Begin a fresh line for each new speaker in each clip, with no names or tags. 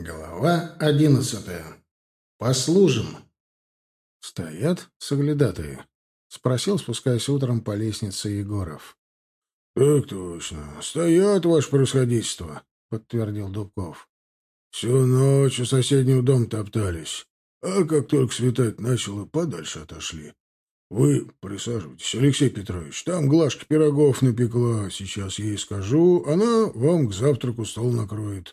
Глава 11. Послужим. Стоят соглядатые? Спросил, спускаясь утром по лестнице Егоров.
Так точно. Стоят, ваше превосходительство, подтвердил Дубков. Всю ночь у соседнего дома топтались. А как только светать начало, подальше отошли. Вы присаживайтесь, Алексей Петрович. Там Глашка пирогов напекла. Сейчас ей скажу, она вам к завтраку стол накроет.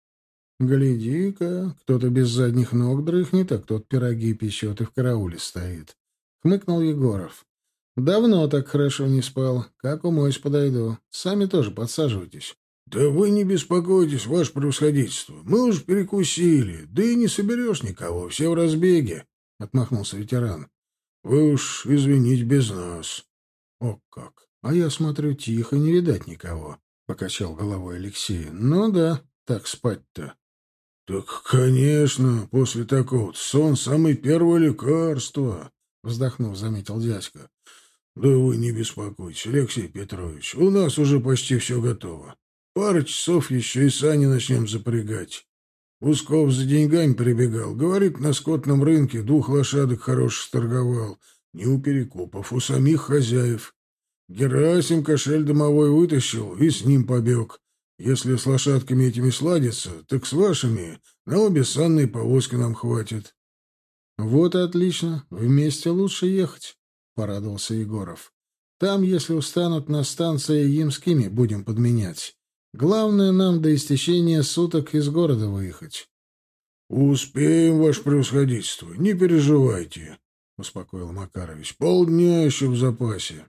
Гляди-ка, кто-то без задних ног дрыхнет, а кто-то пироги печет и в карауле стоит. Хмыкнул Егоров. Давно так хорошо не спал. Как умоюсь, подойду. Сами тоже подсаживайтесь.
Да вы не беспокойтесь, ваше превосходительство. Мы уж перекусили. Да и не соберешь никого, все в разбеге, — отмахнулся ветеран. Вы уж извините без нас.
О как! А я смотрю, тихо, не видать никого, — покачал головой Алексей. Ну да, так спать-то.
Так, конечно, после такого сон — самое первое лекарство, — вздохнув, заметил дядька. Да вы не беспокойтесь, Алексей Петрович, у нас уже почти все готово. Пару часов еще и сани начнем запрягать. Усков за деньгами прибегал. Говорит, на скотном рынке 2 лошадок хороших сторговал. Не у перекупов, у самих хозяев. Герасим кошель домовой вытащил и с ним побег. Если с лошадками этими сладится, так с вашими на обе санные повозки нам хватит.
— Вот и отлично. Вместе лучше ехать, — порадовался Егоров. — Там, если устанут, на станции ямскими будем подменять. Главное нам до истечения суток из города выехать.
— Успеем, ваше превосходительство, не переживайте, — успокоил Макарович. — Полдня еще в запасе.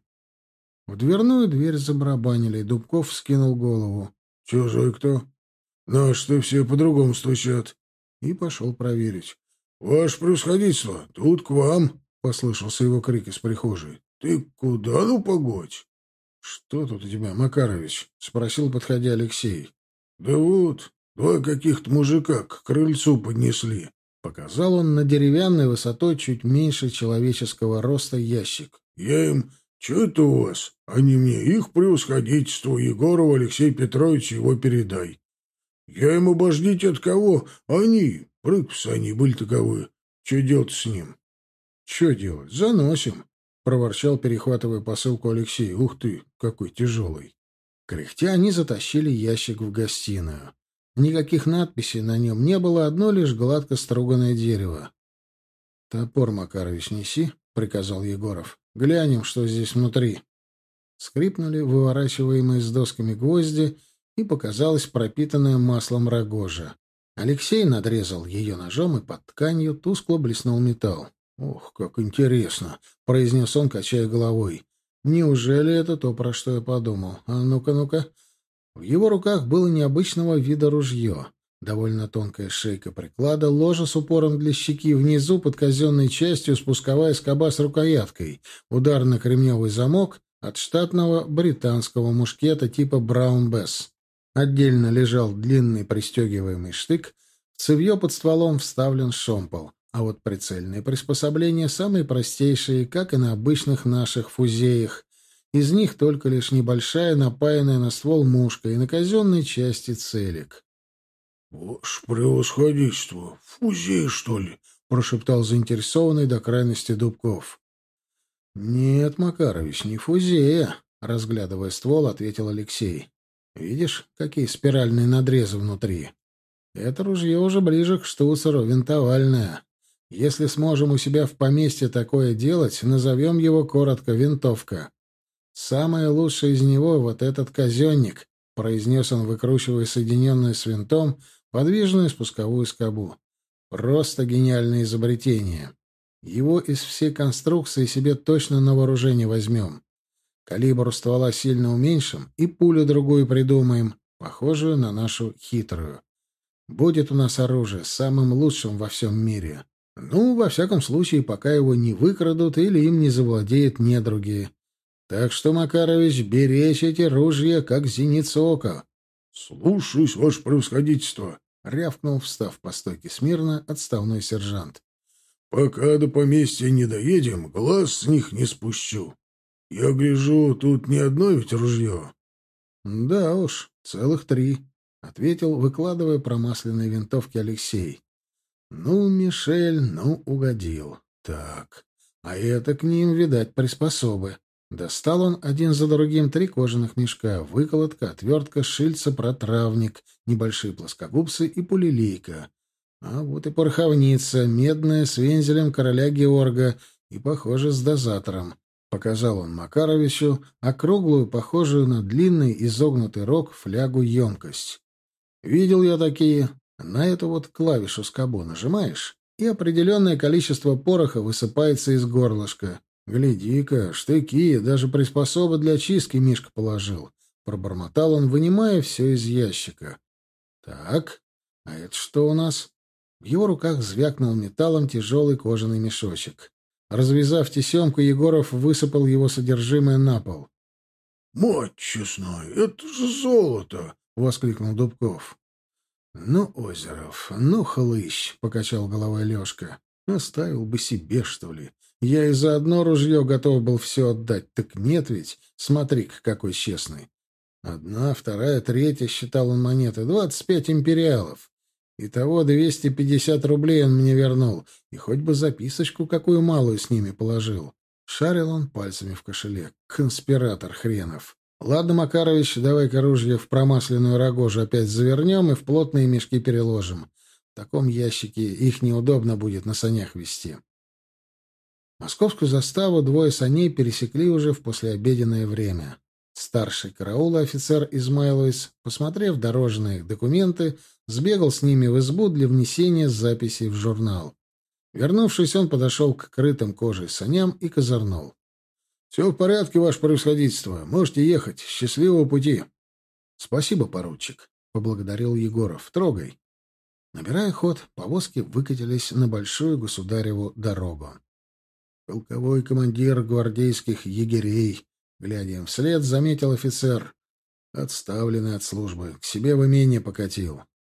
В дверную дверь забарабанили, и Дубков вскинул голову.
— Чужой кто? — Наши-то все по-другому стучат.
И пошел проверить.
— Ваше превосходительство, тут к вам, — послышался его крик из прихожей. — Ты куда, ну погодь?
— Что тут у тебя, Макарович? — спросил, подходя Алексей.
— Да вот, 2 каких-то мужика к крыльцу поднесли.
Показал он на деревянной высотой чуть меньше человеческого роста ящик.
— Я им: «Че это у вас?» Они мне: «Их превосходительству Егорову Алексей Петрович, его передай». Я ему: «Обождите от кого?» Они, прыг-псы они были таковы. Че делать с ним?
— Че делать? Заносим, — проворчал, перехватывая посылку Алексей. — Ух ты, какой тяжелый. Кряхтя они затащили ящик в гостиную. Никаких надписей на нем не было, одно лишь гладко струганное дерево. — Топор, Макарович, неси, — приказал Егоров. — Глянем, что здесь внутри. Скрипнули выворачиваемые с досками гвозди, и показалась пропитанная маслом рогожа. Алексей надрезал ее ножом, и под тканью тускло блеснул металл. «Ох, как интересно!» — произнес он, качая головой. «Неужели это то, про что я подумал? А ну-ка, ну-ка!» В его руках было необычного вида ружье. Довольно тонкая шейка приклада, ложа с упором для щеки, внизу под казенной частью спусковая скоба с рукояткой, ударно-кремневый замок от штатного британского мушкета типа Браун Бесс. Отдельно лежал длинный пристегиваемый штык, в цевье под стволом вставлен шомпол, а вот прицельные приспособления самые простейшие, как и на обычных наших фузеях. Из них только лишь небольшая, напаянная на ствол мушка и на казенной части целик.
— Ваше превосходительство, фузей, что ли? — прошептал
заинтересованный до крайности Дубков. — Нет, Макарович, не фузея, — разглядывая ствол, ответил Алексей. — Видишь, какие спиральные надрезы внутри? Это ружье уже ближе к штуцеру, винтовальное. Если сможем у себя в поместье такое делать, назовем его коротко «винтовка». «Самое лучшее из него — вот этот казенник», — произнес он, выкручивая соединенную с винтом подвижную спусковую скобу. «Просто гениальное изобретение. Его из всей конструкции себе точно на вооружение возьмем. Калибр у ствола сильно уменьшим и пулю другую придумаем, похожую на нашу хитрую. Будет у нас оружие самым лучшим во всем мире. Ну, во всяком случае, пока его не выкрадут или им не завладеют недруги. Так что, Макарович, беречь эти ружья, как зеницу ока».
— Слушаюсь, ваше превосходительство,
— рявкнул, встав по стойке смирно, отставной сержант.
— Пока до поместья не доедем, глаз с них не спущу. Я гляжу, тут не одно ведь ружье.
— Да уж, целых 3. ответил, выкладывая промасленные винтовки Алексей. Ну, Мишель, ну, угодил. Так, а это к ним, видать, приспособы. Достал он один за другим 3 кожаных мешка: выколотка, отвертка, шильца, протравник, небольшие плоскогубцы и пулелейка. А вот и пороховница, медная, с вензелем короля Георга и, похоже, с дозатором. Показал он Макаровичу округлую, похожую на длинный изогнутый рог, флягу-емкость. Видел я такие. На эту вот клавишу скобу нажимаешь, и определенное количество пороха высыпается из горлышка. Гляди-ка, штыки, даже приспособы для чистки Мишка положил. Пробормотал он, вынимая все из ящика. Так, а это что у нас? В его руках звякнул металлом тяжелый кожаный мешочек. Развязав тесемку, Егоров высыпал его содержимое на пол.
— Мать честная, это же золото! — воскликнул Дубков.
«Ну, Озеров, ну, хлыщ!» — покачал головой Лешка. «Оставил бы себе, что ли? Я и за одно ружье готов был все отдать. Так нет ведь? Смотри-ка, какой честный. 1, 2, 3, считал он монеты, 25 империалов. Итого 250 рублей он мне вернул, и хоть бы записочку какую малую с ними положил». Шарил он пальцами в кошелек. Конспиратор хренов. «Ладно, Макарович, давай-ка ружье в промасленную рогожу опять завернем и в плотные мешки переложим. В таком ящике их неудобно будет на санях везти». Московскую заставу 2 саней пересекли уже в послеобеденное время. Старший караула офицер Измайловец, посмотрев дорожные документы, сбегал с ними в избу для внесения записей в журнал. Вернувшись, он подошел к крытым кожей саням и козырнул. «Все в порядке, ваше превосходительство. Можете ехать. Счастливого пути». «Спасибо, поручик», — поблагодарил Егоров. «Трогай». Набирая ход, повозки выкатились на большую государеву дорогу. «Полковой командир гвардейских егерей», — глядя им вслед, заметил офицер. «Отставленный от службы. К себе в имение покатил».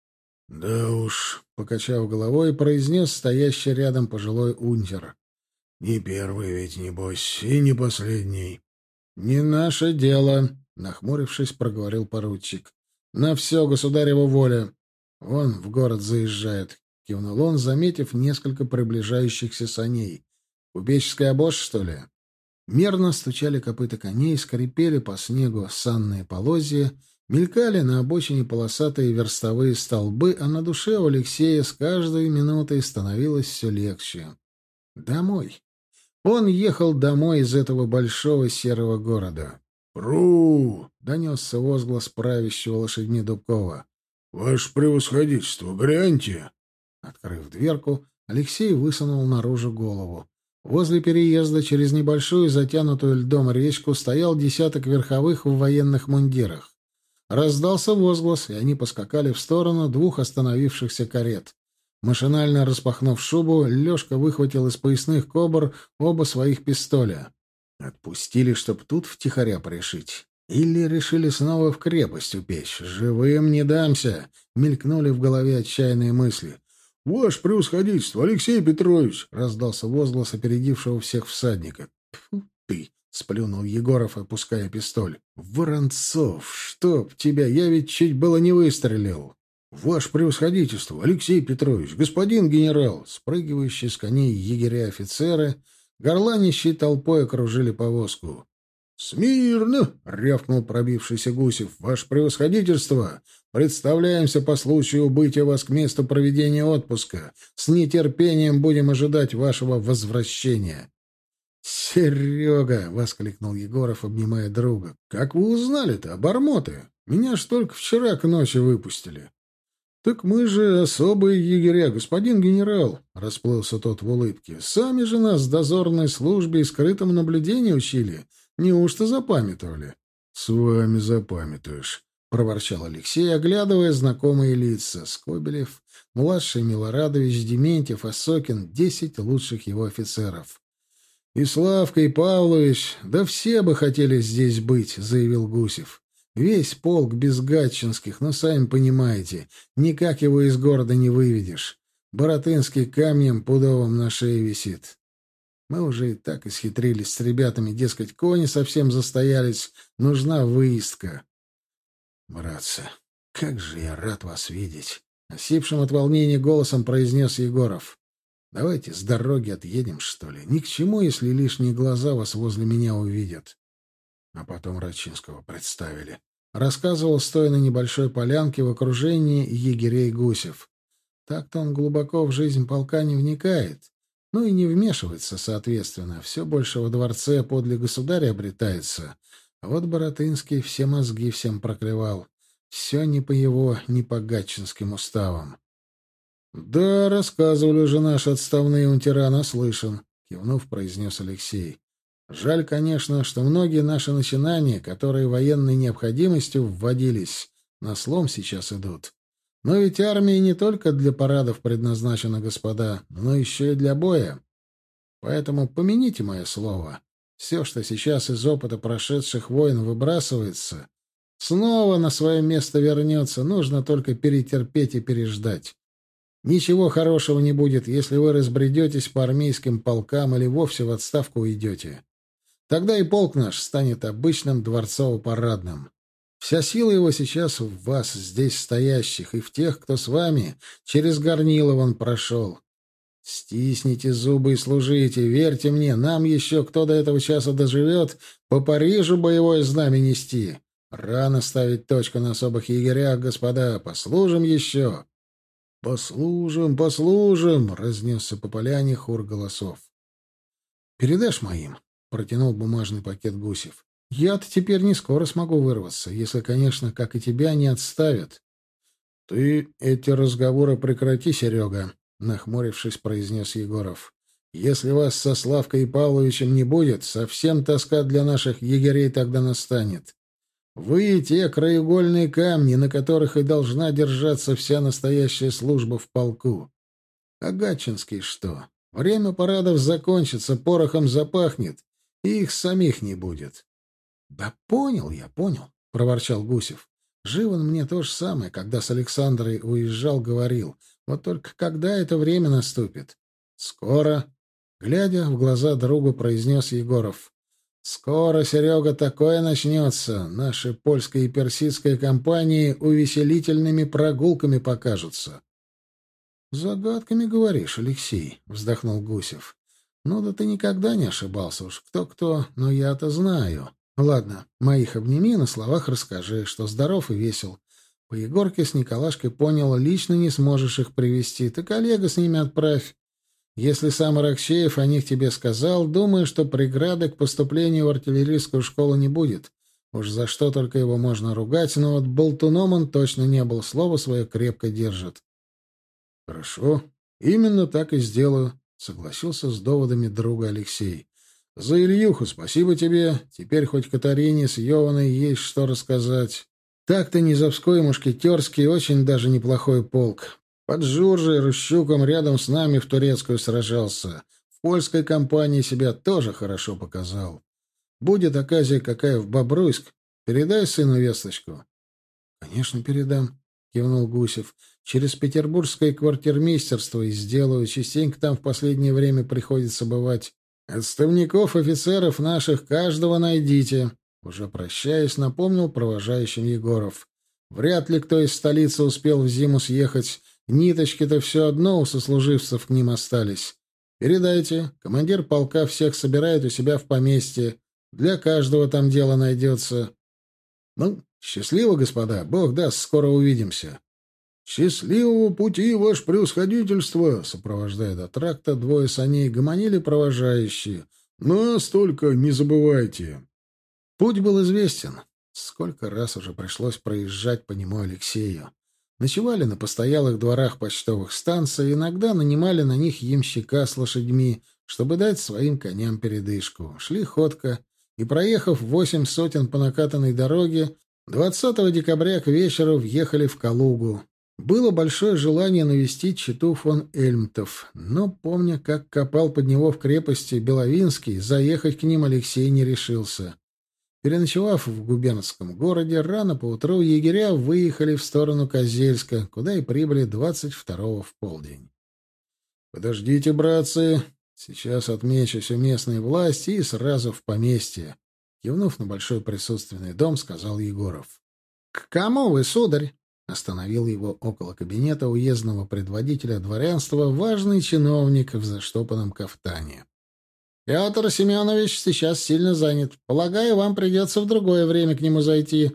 «Да уж»,
— покачав головой, произнес стоящий рядом пожилой унтер.
«Не первый ведь, небось, и не последний».
«Не наше дело», — нахмурившись, проговорил поручик. «На все государева воля. Вон в город заезжает», — кивнул он, заметив несколько приближающихся саней. «Купеческая обоз, что ли?» Мерно стучали копыта коней, скрипели по снегу санные полозья, мелькали на обочине полосатые верстовые столбы, а на душе у Алексея с каждой минутой становилось все легче. Домой. Он ехал домой из этого большого серого города.
«Пру!»
— донесся возглас правящего лошадьми Дубкова.
«Ваше превосходительство, гляньте!»
Открыв дверку, Алексей высунул наружу голову. Возле переезда через небольшую затянутую льдом речку стоял десяток верховых в военных мундирах. Раздался возглас, и они поскакали в сторону 2 остановившихся карет. Машинально распахнув шубу, Лешка выхватил из поясных кобур оба своих пистоля. Отпустили, чтоб тут втихаря порешить. Или решили снова в крепость упечь. «Живым не дамся!» — мелькнули в голове отчаянные мысли.
«Ваше превосходительство, Алексей Петрович!»
— раздался возглас опередившего всех всадника. «Тьфу ты!» — сплюнул Егоров, опуская пистоль. «Воронцов, чтоб тебя! Я ведь чуть было не выстрелил!» «Ваше превосходительство, Алексей Петрович, господин генерал!» Спрыгивающие с коней егеря-офицеры, горланищей толпой окружили повозку. «Смирно!» — рявкнул пробившийся Гусев. «Ваше превосходительство! Представляемся по случаю убытия вас к месту проведения отпуска. С нетерпением будем ожидать вашего возвращения». «Серега!» — воскликнул Егоров, обнимая друга. «Как вы узнали-то, обормоты? Меня ж только вчера к ночи выпустили». «Так мы же особые егеря, господин генерал», — расплылся тот в улыбке. «Сами же нас в дозорной службе и скрытому наблюдению учили. Неужто запамятовали?» «С вами запамятуешь», — проворчал Алексей, оглядывая знакомые лица. Скобелев, младший Милорадович, Дементьев, Осокин — 10 лучших его офицеров. «И Славка, и Павлович, да все бы хотели здесь быть», — заявил Гусев. «Весь полк без гатчинских, но сами понимаете, никак его из города не выведешь. Баратынский камнем пудовым на шее висит. Мы уже и так исхитрились с ребятами, дескать, кони совсем застоялись, нужна выездка». «Братцы, «Как же я рад вас видеть!» — осипшим от волнения голосом произнес Егоров. «Давайте с дороги отъедем, что ли. Ни к чему, если лишние глаза вас возле меня увидят». А потом Рачинского представили. Рассказывал, стоя на небольшой полянке в окружении егерей Гусев. Так-то он глубоко в жизнь полка не вникает, ну и не вмешивается, соответственно. Все больше во дворце подле государя обретается. А вот Баратынский все мозги всем проклевал. Все не по его, не по гатчинским уставам. «Да, рассказывали уже наши отставные унтера, наслышан», — кивнув, произнес Алексей. «Жаль, конечно, что многие наши начинания, которые военной необходимостью вводились, на слом сейчас идут. Но ведь армия не только для парадов предназначена, господа, но еще и для боя. Поэтому помяните мое слово. Все, что сейчас из опыта прошедших войн выбрасывается, снова на свое место вернется, нужно только перетерпеть и переждать. Ничего хорошего не будет, если вы разбредетесь по армейским полкам или вовсе в отставку уйдете. Тогда и полк наш станет обычным дворцово-парадным. Вся сила его сейчас в вас, здесь стоящих, и в тех, кто с вами через Горнилов он прошел. Стисните зубы и служите, верьте мне, нам еще, кто до этого часа доживет, по Парижу боевое знамя нести. Рано ставить точку на особых егерях, господа, послужим еще». «Послужим, послужим!» — разнесся по поляне хор голосов. «Передашь моим?» — протянул бумажный пакет Гусев. «Я-то теперь не скоро смогу вырваться, если, конечно, как и тебя, не отставят». «Ты эти разговоры прекрати, Серега», — нахмурившись, произнес Егоров. «Если вас со Славкой и Павловичем не будет, совсем тоска для наших егерей тогда настанет. Вы — те краеугольные камни, на которых и должна держаться вся настоящая служба в полку. А Гатчинский что? Время парадов закончится, порохом запахнет, и их самих не будет». «Да понял я, понял», — проворчал Гусев. «Живан мне то же самое, когда с Александрой уезжал, говорил. Вот только когда это время наступит?» «Скоро», — глядя в глаза другу, произнес Егоров. «Скоро, Серега, такое начнется. Наши польская и персидская компании увеселительными прогулками покажутся». «Загадками говоришь, Алексей», — вздохнул Гусев. «Ну да ты никогда не ошибался уж. Кто-кто, но я-то знаю. Ладно, моих обними, на словах расскажи, что здоров и весел. По Егорке с Николашкой понял, лично не сможешь их привести. Ты коллега с ними отправь. Если сам Аракчеев о них тебе сказал, думаю, что преграды к поступлению в артиллерийскую школу не будет. Уж за что только его можно ругать, но вот болтуном он точно не был, слово свое крепко держит». «Хорошо, именно так и сделаю», — согласился с доводами друга Алексей. «За Ильюху спасибо тебе. Теперь хоть Катарине с Йованой есть что рассказать. Так-то Низовской и Мушкетерский очень даже неплохой полк. Под Журжей, Рущуком рядом с нами в Турецкую сражался. В польской кампании себя тоже хорошо показал. Будет оказия какая в Бобруйск, передай сыну весточку». «Конечно, передам», — кивнул Гусев. «Через петербургское квартирмейстерство и сделаю. Частенько там в последнее время приходится бывать. Отставников, офицеров наших каждого найдите». Уже прощаясь, напомнил провожающим Егоров. «Вряд ли кто из столицы успел в зиму съехать. Ниточки-то все одно у сослуживцев к ним остались. Передайте, командир полка всех собирает у себя в поместье. Для каждого там дело найдется. Ну, счастливо, господа, Бог даст, скоро увидимся». «Счастливого пути, ваше превосходительство!» Сопровождая до тракта, двое саней гомонили провожающие. «Нас только не забывайте!» Путь был известен. Сколько раз уже пришлось проезжать по нему Алексею. Ночевали на постоялых дворах почтовых станций, иногда нанимали на них ямщика с лошадьми, чтобы дать своим коням передышку. Шли ходко, и, проехав 8 сотен по накатанной дороге, 20 декабря к вечеру въехали в Калугу. Было большое желание навестить чету фон Эльмтов, но, помня, как копал под него в крепости Беловинский, заехать к ним Алексей не решился. Переночевав в губернском городе, рано поутру егеря выехали в сторону Козельска, куда и прибыли 22-го в полдень. «Подождите, братцы, сейчас отмечу все местные власти и сразу в поместье», — кивнув на большой присутственный дом, сказал Егоров. «К кому вы, сударь?» Остановил его около кабинета уездного предводителя дворянства важный чиновник в заштопанном кафтане. «Петр Семенович сейчас сильно занят. Полагаю, вам придется в другое время к нему зайти».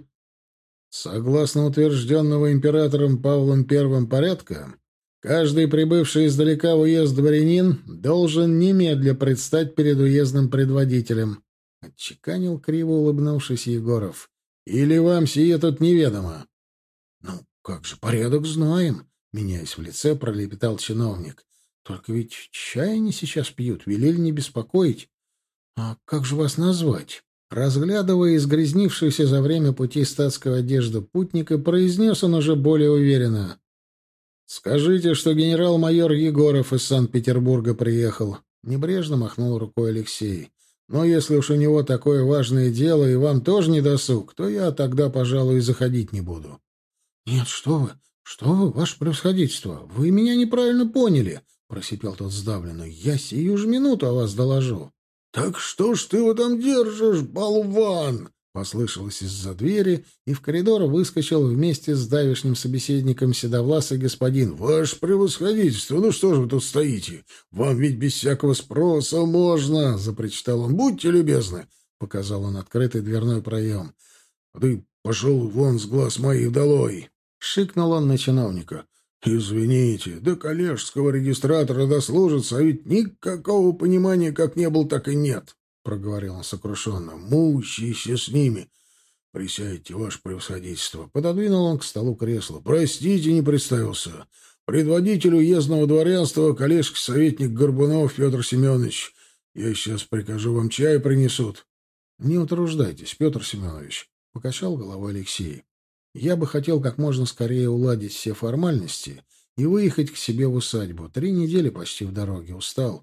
Согласно утвержденного императором Павлом I порядка, каждый прибывший издалека в уезд дворянин должен немедля предстать перед уездным предводителем, — отчеканил, криво улыбнувшись, Егоров. — Или вам сие тут неведомо? — Ну, как же, порядок знаем, — меняясь в лице, пролепетал чиновник. — Только ведь чай они сейчас пьют, велели не беспокоить. — А как же вас назвать? Разглядывая изгрязнившуюся за время пути статскую одежду путника, произнес он уже более уверенно. «Скажите, что генерал-майор Егоров из Санкт-Петербурга приехал». Небрежно махнул рукой Алексей. «Но если уж у него такое важное дело, и вам тоже не досуг, то я тогда, пожалуй, и заходить не буду». «Нет, что вы, ваше превосходительство, вы меня неправильно поняли», — просипел тот сдавленно. «Я сию же минуту о вас доложу».
«Так что ж ты его там держишь, болван?»
— послышалось из-за двери, и в коридор выскочил вместе с давешним собеседником седовласый господин.
«Ваше превосходительство, ну что ж вы тут стоите? Вам ведь без всякого спроса можно!» — запричитал он. «Будьте любезны!» — показал он открытый дверной проем. «Ты пошел вон с глаз моих долой!» — шикнул он на чиновника. «Извините, до коллежского регистратора дослужится, а ведь никакого понимания как не было, так и нет», — проговорил он сокрушенно. «Мучайся с ними. Присядьте, ваше превосходительство». Пододвинул он к столу кресло. «Простите, не представился. Предводитель уездного дворянства, коллежский советник Горбунов Петр Семенович. Я сейчас прикажу, вам чай принесут». «Не утруждайтесь, Петр Семенович», — покачал головой Алексей. «Я бы хотел как можно скорее уладить все формальности и выехать к себе в усадьбу. 3 недели почти в дороге. Устал».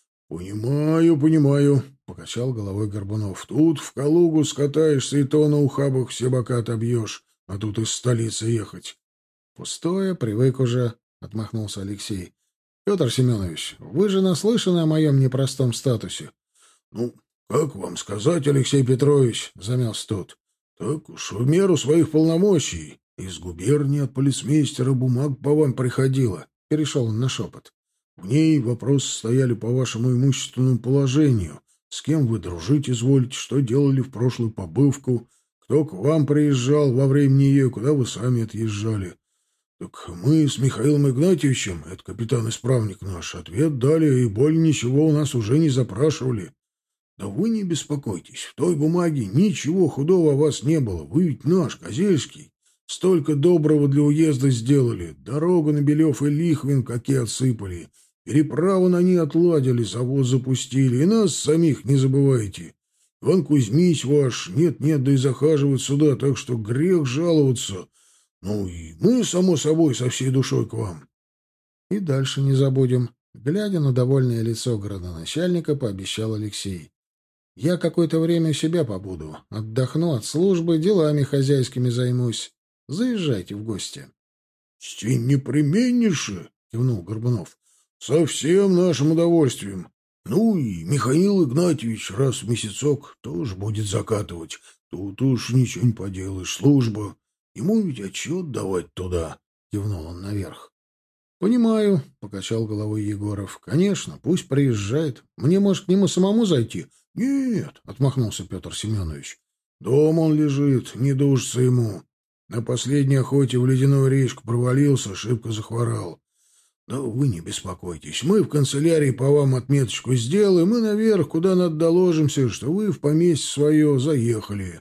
«Понимаю», — покачал головой Горбунов. «Тут в Калугу скатаешься, и то на ухабах все бока отобьешь, а тут из столицы ехать».
«Пустое, привык уже», — отмахнулся Алексей. «Петр Семенович, вы же наслышаны о моем непростом статусе».
«Ну, как вам сказать, Алексей Петрович?» — замялся тот. «Так уж в меру своих полномочий. Из губернии от полицмейстера бумаг по вам приходило», — перешел он на шепот. «В ней вопросы стояли по вашему имущественному положению. С кем вы дружить изволите, что делали в прошлую побывку, кто к вам приезжал во время нее, куда вы сами отъезжали. Так мы с Михаилом Игнатьевичем, это капитан-исправник наш, ответ дали, и более ничего у нас уже не запрашивали. Да вы не беспокойтесь, в той бумаге ничего худого о вас не было. Вы ведь наш, Козельский. Столько доброго для уезда сделали. Дорогу на Белев и Лихвин какие отсыпали. Переправу на ней отладили, завод запустили. И нас самих не забывайте. Иван Кузьмич ваш нет-нет, да и захаживает сюда, так что грех жаловаться. Ну и мы, само собой, со всей душой к вам».
«И дальше не забудем», — глядя на довольное лицо градоначальника, пообещал Алексей. «Я какое-то время у себя побуду. Отдохну от службы, делами хозяйскими займусь. Заезжайте в гости».
«С непременнейше», — кивнул Горбунов. «Со всем нашим удовольствием. Ну и Михаил Игнатьевич раз в месяцок тоже будет закатывать. Тут уж ничего не поделаешь, служба. Ему ведь отчет давать туда», — кивнул он наверх.
«Понимаю», — покачал головой Егоров. «Конечно, пусть приезжает. Мне, может, к нему самому зайти?»
«Нет», — отмахнулся Петр Семенович. «Дома он лежит, не душится ему. На последней охоте в ледяную речку провалился, шибко захворал. Да вы не беспокойтесь, мы в канцелярии по вам отметочку сделаем и наверх, куда надо доложимся, что вы в поместье свое заехали».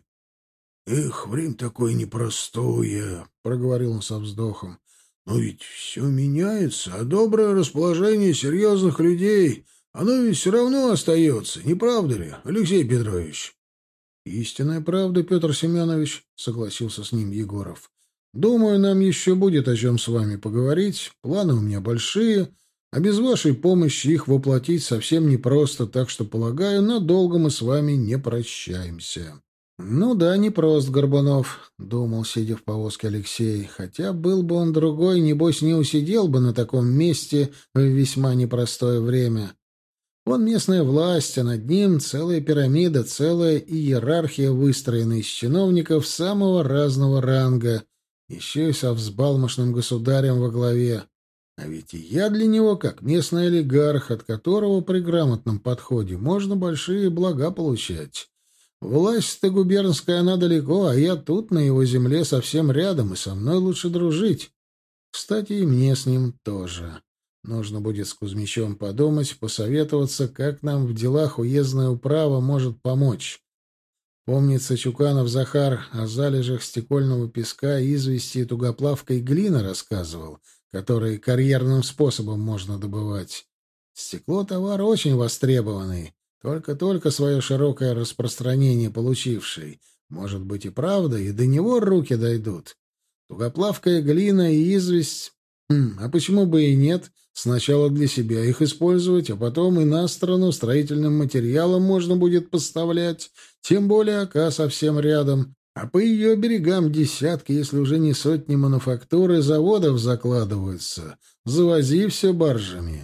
«Эх, время такое непростое», — проговорил он со вздохом. «Но ведь все меняется, а доброе расположение серьезных людей, оно ведь все равно остается, не правда ли, Алексей Петрович?»
«Истинная правда, Петр Семенович», — согласился с ним Егоров. «Думаю, нам еще будет о чем с вами поговорить. Планы у меня большие, а без вашей помощи их воплотить совсем непросто, так что, полагаю, надолго мы с вами не прощаемся». «Ну да, непрост, Горбунов», — думал, сидя в повозке Алексей. «Хотя был бы он другой, небось, не усидел бы на таком месте в весьма непростое время. Вон местная власть, а над ним целая пирамида, целая иерархия, выстроенная из чиновников самого разного ранга. Еще и со взбалмошным государем во главе. А ведь и я для него как местный олигарх, от которого при грамотном подходе можно большие блага получать. Власть-то губернская, она далеко, а я тут, на его земле, совсем рядом, и со мной лучше дружить. Кстати, и мне с ним тоже. Нужно будет с Кузьмичем подумать, посоветоваться, как нам в делах уездная управа может помочь. Помнится, Чуканов Захар о залежах стекольного песка, извести и тугоплавкой глины рассказывал, которые карьерным способом можно добывать. Стекло — товар очень востребованный, только-только свое широкое распространение получивший. Может быть и правда, и до него руки дойдут. Тугоплавкая глина и известь... А почему бы и нет? Сначала для себя их использовать, а потом и на страну строительным материалом можно будет поставлять. Тем более ока совсем рядом. А по ее берегам десятки, если уже не сотни мануфактур и заводов закладываются. Завози все баржами.